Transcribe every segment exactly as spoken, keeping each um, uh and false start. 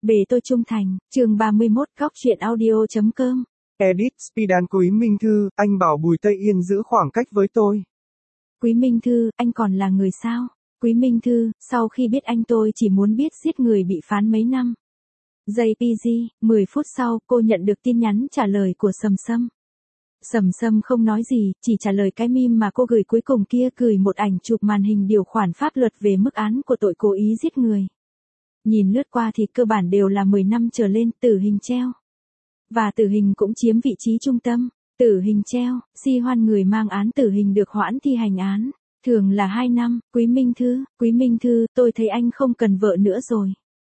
Bề tôi trung thành, chương ba mươi mốt góc truyện audio.com. Edit Spidan Quý Minh Thư, anh bảo Bùi Tây Yên giữ khoảng cách với tôi. Quý Minh Thư, anh còn là người sao? Quý Minh Thư, sau khi biết anh tôi chỉ muốn biết giết người bị phán mấy năm. gi pê giê, mười phút sau, cô nhận được tin nhắn trả lời của Sầm Sâm. Sầm Sâm không nói gì, chỉ trả lời cái meme mà cô gửi cuối cùng kia, gửi một ảnh chụp màn hình điều khoản pháp luật về mức án của tội cố ý giết người. Nhìn lướt qua thì cơ bản đều là mười năm trở lên, tử hình treo. Và tử hình cũng chiếm vị trí trung tâm. Tử hình treo, si hoan người mang án tử hình được hoãn thi hành án, thường là hai năm. Quý Minh Thư, Quý Minh Thư, tôi thấy anh không cần vợ nữa rồi.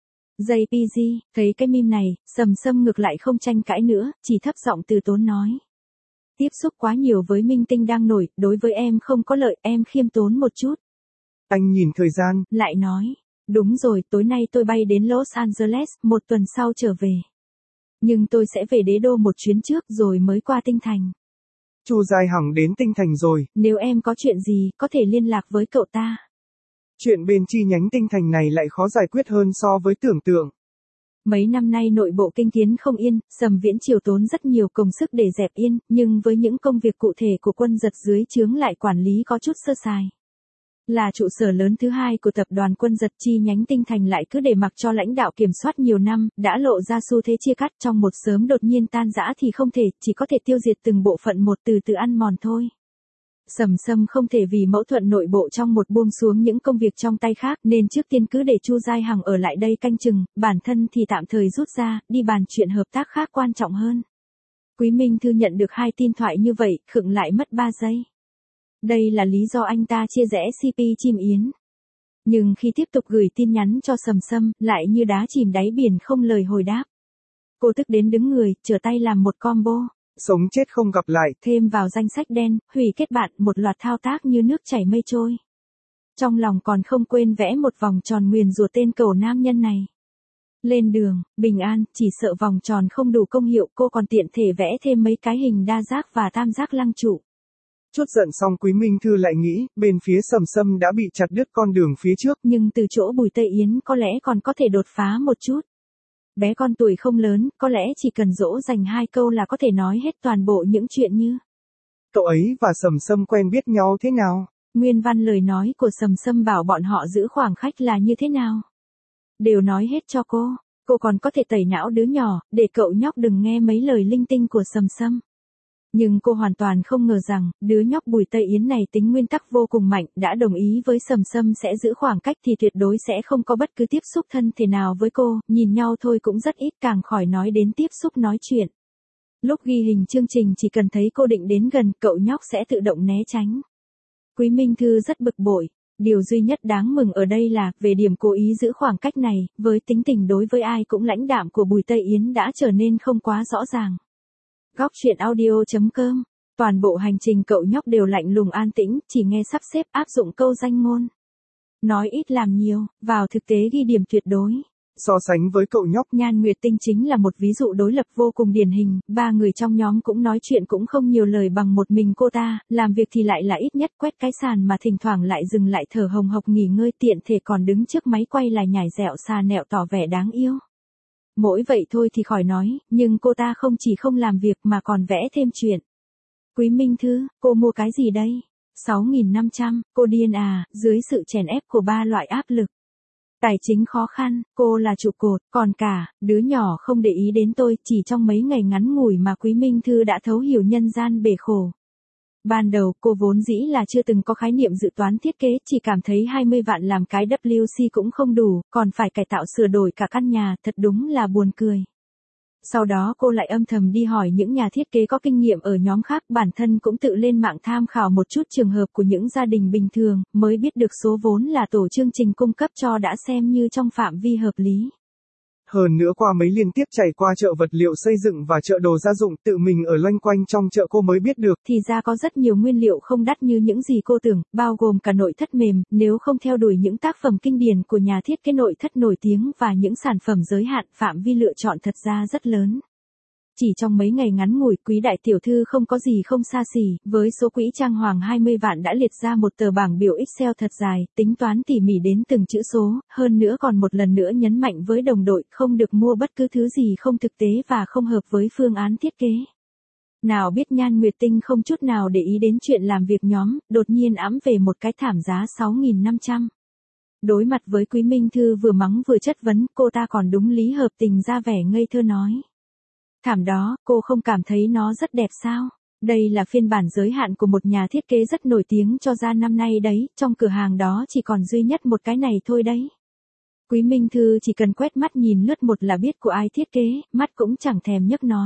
gi pê giê, thấy cái meme này, Sầm Sâm ngược lại không tranh cãi nữa, chỉ thấp giọng từ tốn nói. Tiếp xúc quá nhiều với minh tinh đang nổi, đối với em không có lợi, em khiêm tốn một chút. Anh nhìn thời gian, lại nói, đúng rồi, tối nay tôi bay đến Los Angeles, một tuần sau trở về. Nhưng tôi sẽ về đế đô một chuyến trước rồi mới qua Tinh Thành. Chu Giai Hằng đến Tinh Thành rồi. Nếu em có chuyện gì, có thể liên lạc với cậu ta. Chuyện bên chi nhánh Tinh Thành này lại khó giải quyết hơn so với tưởng tượng. Mấy năm nay nội bộ kinh tiến không yên, Sầm Viễn Triều tốn rất nhiều công sức để dẹp yên, nhưng với những công việc cụ thể của quân giật dưới trướng lại quản lý có chút sơ sài. Là trụ sở lớn thứ hai của tập đoàn quân giật, chi nhánh Tinh Thành lại cứ để mặc cho lãnh đạo kiểm soát nhiều năm, đã lộ ra xu thế chia cắt, trong một sớm đột nhiên tan rã thì không thể, chỉ có thể tiêu diệt từng bộ phận một, từ từ ăn mòn thôi. Sầm Sâm không thể vì mâu thuẫn nội bộ trong một buông xuống những công việc trong tay khác, nên trước tiên cứ để Chu Giai Hằng ở lại đây canh chừng, bản thân thì tạm thời rút ra, đi bàn chuyện hợp tác khác quan trọng hơn. Quý Minh Thư nhận được hai tin thoại như vậy, khựng lại mất ba giây. Đây là lý do anh ta chia rẽ xê pê Chim Yến. Nhưng khi tiếp tục gửi tin nhắn cho Sầm Sâm, lại như đá chìm đáy biển không lời hồi đáp. Cô tức đến đứng người, trở tay làm một combo. Sống chết không gặp lại. Thêm vào danh sách đen, hủy kết bạn, một loạt thao tác như nước chảy mây trôi. Trong lòng còn không quên vẽ một vòng tròn nguyền rủa tên cẩu nam nhân này. Lên đường, bình an, chỉ sợ vòng tròn không đủ công hiệu, cô còn tiện thể vẽ thêm mấy cái hình đa giác và tam giác lăng trụ. Chút giận xong Quý Minh Thư lại nghĩ, bên phía Sầm Sâm đã bị chặt đứt con đường phía trước. Nhưng từ chỗ Bùi Tây Yến có lẽ còn có thể đột phá một chút. Bé con tuổi không lớn, có lẽ chỉ cần dỗ dành hai câu là có thể nói hết toàn bộ những chuyện như. Cậu ấy và Sầm Sâm quen biết nhau thế nào? Nguyên văn lời nói của Sầm Sâm bảo bọn họ giữ khoảng cách là như thế nào? Đều nói hết cho cô. Cô còn có thể tẩy não đứa nhỏ, để cậu nhóc đừng nghe mấy lời linh tinh của Sầm Sâm. Nhưng cô hoàn toàn không ngờ rằng, đứa nhóc Bùi Tây Yến này tính nguyên tắc vô cùng mạnh, đã đồng ý với Sầm Sâm sẽ giữ khoảng cách thì tuyệt đối sẽ không có bất cứ tiếp xúc thân thể nào với cô, nhìn nhau thôi cũng rất ít, càng khỏi nói đến tiếp xúc nói chuyện. Lúc ghi hình chương trình chỉ cần thấy cô định đến gần, cậu nhóc sẽ tự động né tránh. Quý Minh Thư rất bực bội. Điều duy nhất đáng mừng ở đây là, về điểm cố ý giữ khoảng cách này, với tính tình đối với ai cũng lãnh đạm của Bùi Tây Yến đã trở nên không quá rõ ràng. Góc truyện audio.com. Toàn bộ hành trình cậu nhóc đều lạnh lùng an tĩnh, chỉ nghe sắp xếp áp dụng câu danh ngôn. Nói ít làm nhiều, vào thực tế ghi điểm tuyệt đối. So sánh với cậu nhóc, Nhan Nguyệt Tinh chính là một ví dụ đối lập vô cùng điển hình, ba người trong nhóm cũng nói chuyện cũng không nhiều lời bằng một mình cô ta, làm việc thì lại là ít nhất quét cái sàn mà thỉnh thoảng lại dừng lại thở hồng hộc nghỉ ngơi, tiện thể còn đứng trước máy quay là nhảy dẹo xà nẹo tỏ vẻ đáng yêu. Mỗi vậy thôi thì khỏi nói, nhưng cô ta không chỉ không làm việc mà còn vẽ thêm chuyện. Quý Minh Thư, cô mua cái gì đây? sáu nghìn năm trăm, cô điên à, dưới sự chèn ép của ba loại áp lực. Tài chính khó khăn, cô là trụ cột, còn cả, đứa nhỏ không để ý đến tôi, chỉ trong mấy ngày ngắn ngủi mà Quý Minh Thư đã thấu hiểu nhân gian bể khổ. Ban đầu cô vốn dĩ là chưa từng có khái niệm dự toán thiết kế, chỉ cảm thấy hai mươi vạn làm cái vê kép xê cũng không đủ, còn phải cải tạo sửa đổi cả căn nhà, thật đúng là buồn cười. Sau đó cô lại âm thầm đi hỏi những nhà thiết kế có kinh nghiệm ở nhóm khác, bản thân cũng tự lên mạng tham khảo một chút trường hợp của những gia đình bình thường, mới biết được số vốn là tổ chương trình cung cấp cho đã xem như trong phạm vi hợp lý. Hơn nữa qua mấy liên tiếp chạy qua chợ vật liệu xây dựng và chợ đồ gia dụng, tự mình ở loanh quanh trong chợ cô mới biết được. Thì ra có rất nhiều nguyên liệu không đắt như những gì cô tưởng, bao gồm cả nội thất mềm, nếu không theo đuổi những tác phẩm kinh điển của nhà thiết kế nội thất nổi tiếng và những sản phẩm giới hạn, phạm vi lựa chọn thật ra rất lớn. Chỉ trong mấy ngày ngắn ngủi, Quý đại tiểu thư không có gì không xa xỉ, với số quỹ trang hoàng hai mươi vạn đã liệt ra một tờ bảng biểu Excel thật dài, tính toán tỉ mỉ đến từng chữ số, hơn nữa còn một lần nữa nhấn mạnh với đồng đội không được mua bất cứ thứ gì không thực tế và không hợp với phương án thiết kế. Nào biết Nhan Nguyệt Tinh không chút nào để ý đến chuyện làm việc nhóm, đột nhiên ẵm về một cái thảm giá sáu nghìn năm trăm. Đối mặt với Quý Minh Thư vừa mắng vừa chất vấn, cô ta còn đúng lý hợp tình ra vẻ ngây thơ nói. Thảm đó, cô không cảm thấy nó rất đẹp sao? Đây là phiên bản giới hạn của một nhà thiết kế rất nổi tiếng cho ra năm nay đấy, trong cửa hàng đó chỉ còn duy nhất một cái này thôi đấy. Quý Minh Thư chỉ cần quét mắt nhìn lướt một là biết của ai thiết kế, mắt cũng chẳng thèm nhấc nói.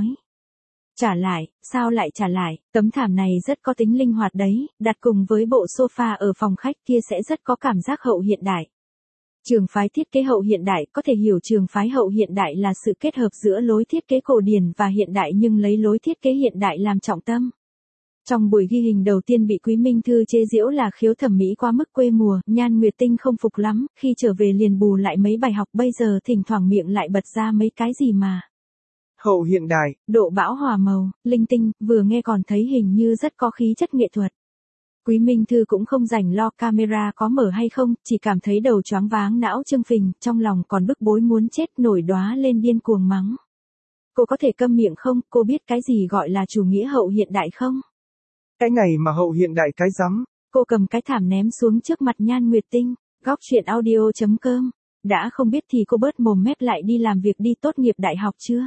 Trả lại, sao lại trả lại, tấm thảm này rất có tính linh hoạt đấy, đặt cùng với bộ sofa ở phòng khách kia sẽ rất có cảm giác hậu hiện đại. Trường phái thiết kế hậu hiện đại, có thể hiểu trường phái hậu hiện đại là sự kết hợp giữa lối thiết kế cổ điển và hiện đại nhưng lấy lối thiết kế hiện đại làm trọng tâm. Trong buổi ghi hình đầu tiên bị Quý Minh Thư chế giễu là khiếu thẩm mỹ quá mức quê mùa, Nhan Nguyệt Tinh không phục lắm, khi trở về liền bù lại mấy bài học, bây giờ thỉnh thoảng miệng lại bật ra mấy cái gì mà. Hậu hiện đại, độ bão hòa màu, linh tinh, vừa nghe còn thấy hình như rất có khí chất nghệ thuật. Quý Minh Thư cũng không rảnh lo camera có mở hay không, chỉ cảm thấy đầu choáng váng não trương phình, trong lòng còn bức bối muốn chết nổi đóa lên điên cuồng mắng. Cô có thể câm miệng không, cô biết cái gì gọi là chủ nghĩa hậu hiện đại không? Cái này mà hậu hiện đại cái rắm. Cô cầm cái thảm ném xuống trước mặt Nhan Nguyệt Tinh, góc chuyện audio chấm com. Đã không biết thì cô bớt mồm mép lại đi làm việc đi, tốt nghiệp đại học chưa?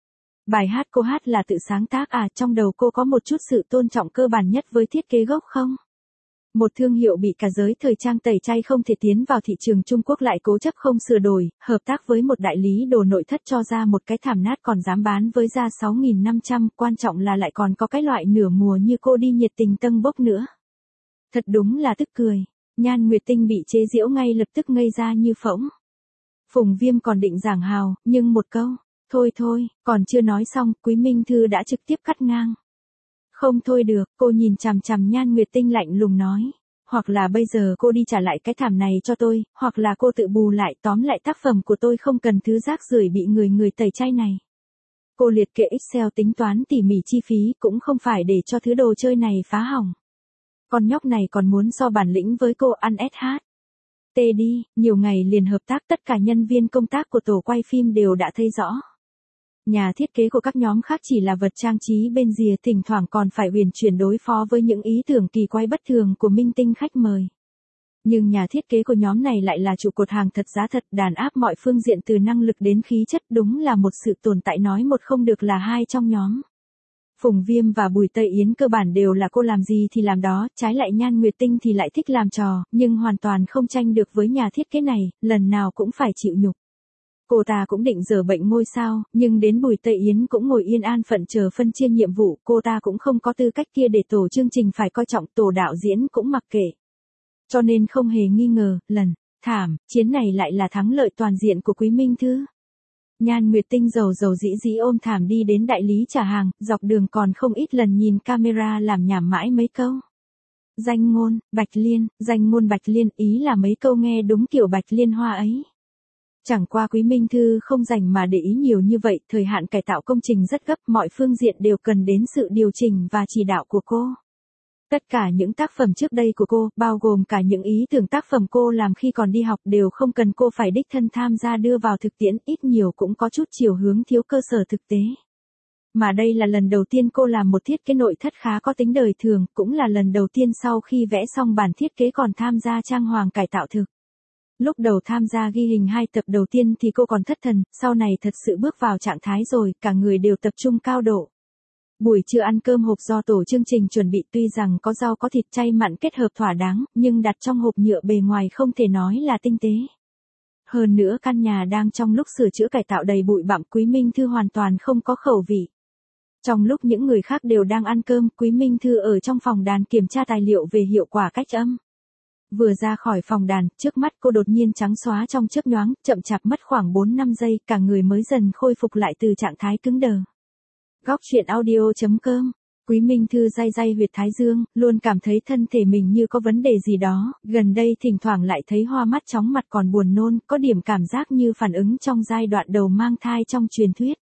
Bài hát cô hát là tự sáng tác à, trong đầu cô có một chút sự tôn trọng cơ bản nhất với thiết kế gốc không? Một thương hiệu bị cả giới thời trang tẩy chay không thể tiến vào thị trường Trung Quốc lại cố chấp không sửa đổi, hợp tác với một đại lý đồ nội thất cho ra một cái thảm nát còn dám bán với giá sáu nghìn năm trăm, quan trọng là lại còn có cái loại nửa mùa như cô đi nhiệt tình tâng bốc nữa. Thật đúng là tức cười, Nhan Nguyệt Tinh bị chế giễu ngay lập tức ngây ra như phỗng. Phùng Viêm còn định giảng hào, nhưng một câu, thôi thôi, còn chưa nói xong, Quý Minh Thư đã trực tiếp cắt ngang. Không thôi được, cô nhìn chằm chằm Nhan Nguyệt Tinh lạnh lùng nói. Hoặc là bây giờ cô đi trả lại cái thảm này cho tôi, hoặc là cô tự bù lại, tóm lại tác phẩm của tôi không cần thứ rác rưởi bị người người tẩy chay này. Cô liệt kê Excel tính toán tỉ mỉ chi phí cũng không phải để cho thứ đồ chơi này phá hỏng. Con nhóc này còn muốn so bản lĩnh với cô ăn ét hát. Tê đi, nhiều ngày liền hợp tác tất cả nhân viên công tác của tổ quay phim đều đã thấy rõ. Nhà thiết kế của các nhóm khác chỉ là vật trang trí bên rìa, thỉnh thoảng còn phải uyển chuyển đối phó với những ý tưởng kỳ quái bất thường của minh tinh khách mời. Nhưng nhà thiết kế của nhóm này lại là trụ cột hàng thật giá thật, đàn áp mọi phương diện từ năng lực đến khí chất, đúng là một sự tồn tại nói một không được là hai trong nhóm. Phùng Viêm và Bùi Tây Yến cơ bản đều là cô làm gì thì làm đó, trái lại Nhan Nguyệt Tinh thì lại thích làm trò, nhưng hoàn toàn không tranh được với nhà thiết kế này, lần nào cũng phải chịu nhục. Cô ta cũng định giở bệnh ngôi sao, nhưng đến Bùi Tây Yến cũng ngồi yên an phận chờ phân chia nhiệm vụ, cô ta cũng không có tư cách kia để tổ chương trình phải coi trọng, tổ đạo diễn cũng mặc kệ. Cho nên không hề nghi ngờ, lần, thảm, chiến này lại là thắng lợi toàn diện của Quý Minh Thư. Nhan Nguyệt Tinh dầu dầu dĩ dĩ ôm thảm đi đến đại lý trả hàng, dọc đường còn không ít lần nhìn camera làm nhảm mãi mấy câu. Danh ngôn, Bạch Liên, danh ngôn Bạch Liên, ý là mấy câu nghe đúng kiểu Bạch Liên Hoa ấy. Chẳng qua Quý Minh Thư không dành mà để ý nhiều như vậy, thời hạn cải tạo công trình rất gấp, mọi phương diện đều cần đến sự điều chỉnh và chỉ đạo của cô. Tất cả những tác phẩm trước đây của cô, bao gồm cả những ý tưởng tác phẩm cô làm khi còn đi học đều không cần cô phải đích thân tham gia đưa vào thực tiễn, ít nhiều cũng có chút chiều hướng thiếu cơ sở thực tế. Mà đây là lần đầu tiên cô làm một thiết kế nội thất khá có tính đời thường, cũng là lần đầu tiên sau khi vẽ xong bản thiết kế còn tham gia trang hoàng cải tạo thực. Lúc đầu tham gia ghi hình hai tập đầu tiên thì cô còn thất thần, sau này thật sự bước vào trạng thái rồi, cả người đều tập trung cao độ. Buổi trưa ăn cơm hộp do tổ chương trình chuẩn bị, tuy rằng có rau có thịt chay mặn kết hợp thỏa đáng, nhưng đặt trong hộp nhựa bề ngoài không thể nói là tinh tế. Hơn nữa căn nhà đang trong lúc sửa chữa cải tạo đầy bụi bặm, Quý Minh Thư hoàn toàn không có khẩu vị. Trong lúc những người khác đều đang ăn cơm, Quý Minh Thư ở trong phòng đàn kiểm tra tài liệu về hiệu quả cách âm. Vừa ra khỏi phòng đàn, trước mắt cô đột nhiên trắng xóa trong chớp nhoáng, chậm chạp mất khoảng bốn năm giây, cả người mới dần khôi phục lại từ trạng thái cứng đờ. Góc chuyện audio chấm com. Quý Minh Thư day day huyệt thái dương, luôn cảm thấy thân thể mình như có vấn đề gì đó, gần đây thỉnh thoảng lại thấy hoa mắt chóng mặt còn buồn nôn, có điểm cảm giác như phản ứng trong giai đoạn đầu mang thai trong truyền thuyết.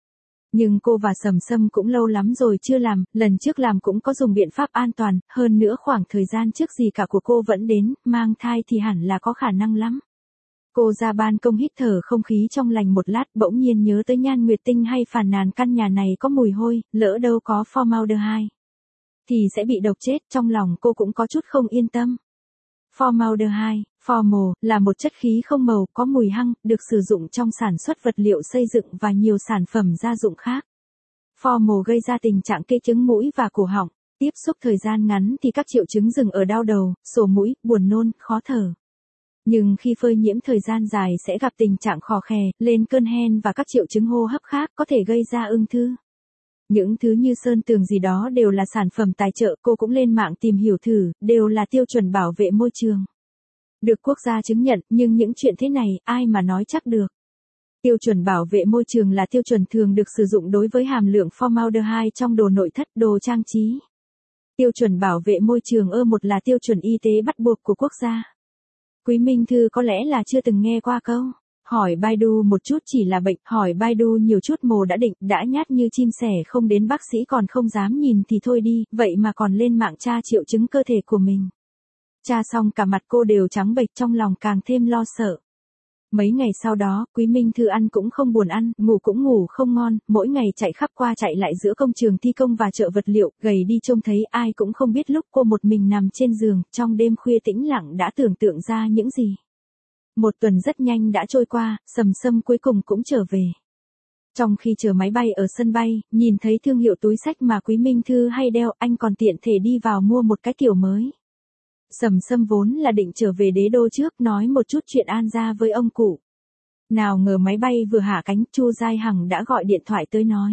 Nhưng cô và Sầm Sâm cũng lâu lắm rồi chưa làm, lần trước làm cũng có dùng biện pháp an toàn, hơn nữa khoảng thời gian trước gì cả của cô vẫn đến, mang thai thì hẳn là có khả năng lắm. Cô ra ban công hít thở không khí trong lành một lát, bỗng nhiên nhớ tới Nhan Nguyệt Tinh hay phàn nàn căn nhà này có mùi hôi, lỡ đâu có formaldehyde thì sẽ bị độc chết, trong lòng cô cũng có chút không yên tâm. Formaldehyde, formal, là một chất khí không màu, có mùi hăng, được sử dụng trong sản xuất vật liệu xây dựng và nhiều sản phẩm gia dụng khác. Formal gây ra tình trạng kê chứng mũi và cổ họng, tiếp xúc thời gian ngắn thì các triệu chứng dừng ở đau đầu, sổ mũi, buồn nôn, khó thở. Nhưng khi phơi nhiễm thời gian dài sẽ gặp tình trạng khò khè, lên cơn hen và các triệu chứng hô hấp khác có thể gây ra ung thư. Những thứ như sơn tường gì đó đều là sản phẩm tài trợ, cô cũng lên mạng tìm hiểu thử, đều là tiêu chuẩn bảo vệ môi trường. Được quốc gia chứng nhận, nhưng những chuyện thế này, ai mà nói chắc được. Tiêu chuẩn bảo vệ môi trường là tiêu chuẩn thường được sử dụng đối với hàm lượng formaldehyde trong đồ nội thất, đồ trang trí. Tiêu chuẩn bảo vệ môi trường ơ một là tiêu chuẩn y tế bắt buộc của quốc gia. Quý Minh Thư có lẽ là chưa từng nghe qua câu. Hỏi Baidu một chút chỉ là bệnh, hỏi Baidu nhiều chút mồ đã định, đã nhát như chim sẻ không đến bác sĩ còn không dám nhìn thì thôi đi, vậy mà còn lên mạng tra triệu chứng cơ thể của mình. Tra xong cả mặt cô đều trắng bệch, trong lòng càng thêm lo sợ. Mấy ngày sau đó, Quý Minh Thư ăn cũng không buồn ăn, ngủ cũng ngủ không ngon, mỗi ngày chạy khắp qua chạy lại giữa công trường thi công và chợ vật liệu, gầy đi trông thấy ai cũng không biết lúc cô một mình nằm trên giường, trong đêm khuya tĩnh lặng đã tưởng tượng ra những gì. Một tuần rất nhanh đã trôi qua, Sầm Sâm cuối cùng cũng trở về. Trong khi chờ máy bay ở sân bay, nhìn thấy thương hiệu túi xách mà Quý Minh Thư hay đeo, anh còn tiện thể đi vào mua một cái kiểu mới. Sầm Sâm vốn là định trở về đế đô trước nói một chút chuyện An gia với ông cụ. Nào ngờ máy bay vừa hạ cánh, Chu Giai Hằng đã gọi điện thoại tới nói.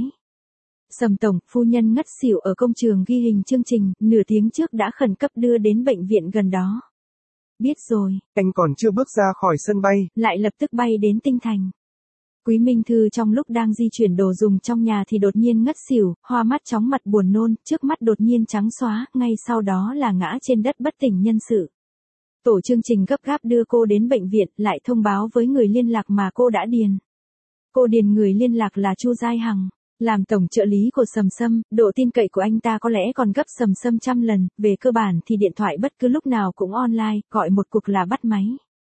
Sầm tổng, phu nhân ngất xỉu ở công trường ghi hình chương trình, nửa tiếng trước đã khẩn cấp đưa đến bệnh viện gần đó. Biết rồi. Anh còn chưa bước ra khỏi sân bay, lại lập tức bay đến Tinh Thành. Quý Minh Thư trong lúc đang di chuyển đồ dùng trong nhà thì đột nhiên ngất xỉu, hoa mắt chóng mặt buồn nôn, trước mắt đột nhiên trắng xóa, ngay sau đó là ngã trên đất bất tỉnh nhân sự. Tổ chương trình gấp gáp đưa cô đến bệnh viện, lại thông báo với người liên lạc mà cô đã điền. Cô điền người liên lạc là Chu Giai Hằng, làm tổng trợ lý của Sầm Sâm, độ tin cậy của anh ta có lẽ còn gấp Sầm Sâm trăm lần, về cơ bản thì điện thoại bất cứ lúc nào cũng online, gọi một cuộc là bắt máy.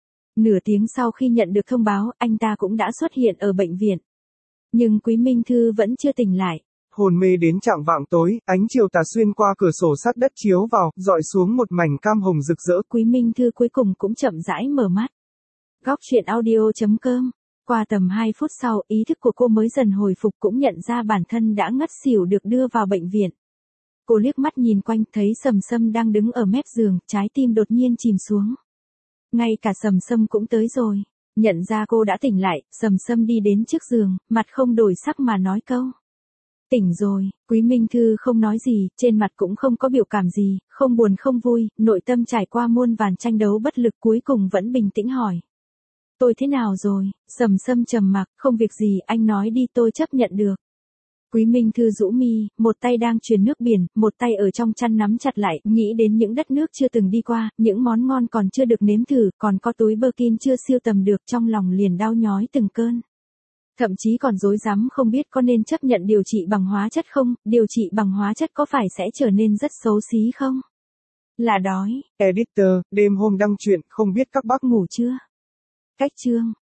Nửa tiếng sau khi nhận được thông báo, anh ta cũng đã xuất hiện ở bệnh viện. Nhưng Quý Minh Thư vẫn chưa tỉnh lại. Hồn mê đến chạng vạng tối, ánh chiều tà xuyên qua cửa sổ sắt đất chiếu vào, dọi xuống một mảnh cam hồng rực rỡ. Quý Minh Thư cuối cùng cũng chậm rãi mở mắt. Góc truyện audio chấm com. Qua tầm hai phút sau, ý thức của cô mới dần hồi phục, cũng nhận ra bản thân đã ngất xỉu được đưa vào bệnh viện. Cô liếc mắt nhìn quanh, thấy Sầm Sâm đang đứng ở mép giường, trái tim đột nhiên chìm xuống. Ngay cả Sầm Sâm cũng tới rồi. Nhận ra cô đã tỉnh lại, Sầm Sâm đi đến trước giường, mặt không đổi sắc mà nói câu. Tỉnh rồi. Quý Minh Thư không nói gì, trên mặt cũng không có biểu cảm gì, không buồn không vui, nội tâm trải qua muôn vàn tranh đấu bất lực cuối cùng vẫn bình tĩnh hỏi. Tôi thế nào rồi? Sầm Sâm trầm mặc, không việc gì, anh nói đi tôi chấp nhận được. Quý Minh Thư rũ mi, một tay đang truyền nước biển, một tay ở trong chăn nắm chặt lại, nghĩ đến những đất nước chưa từng đi qua, những món ngon còn chưa được nếm thử, còn có túi Birkin chưa siêu tầm được, trong lòng liền đau nhói từng cơn. Thậm chí còn rối rắm không biết có nên chấp nhận điều trị bằng hóa chất không, điều trị bằng hóa chất có phải sẽ trở nên rất xấu xí không? Là đói. Editor, đêm hôm đăng truyện, không biết các bác ngủ chưa? Cách chương.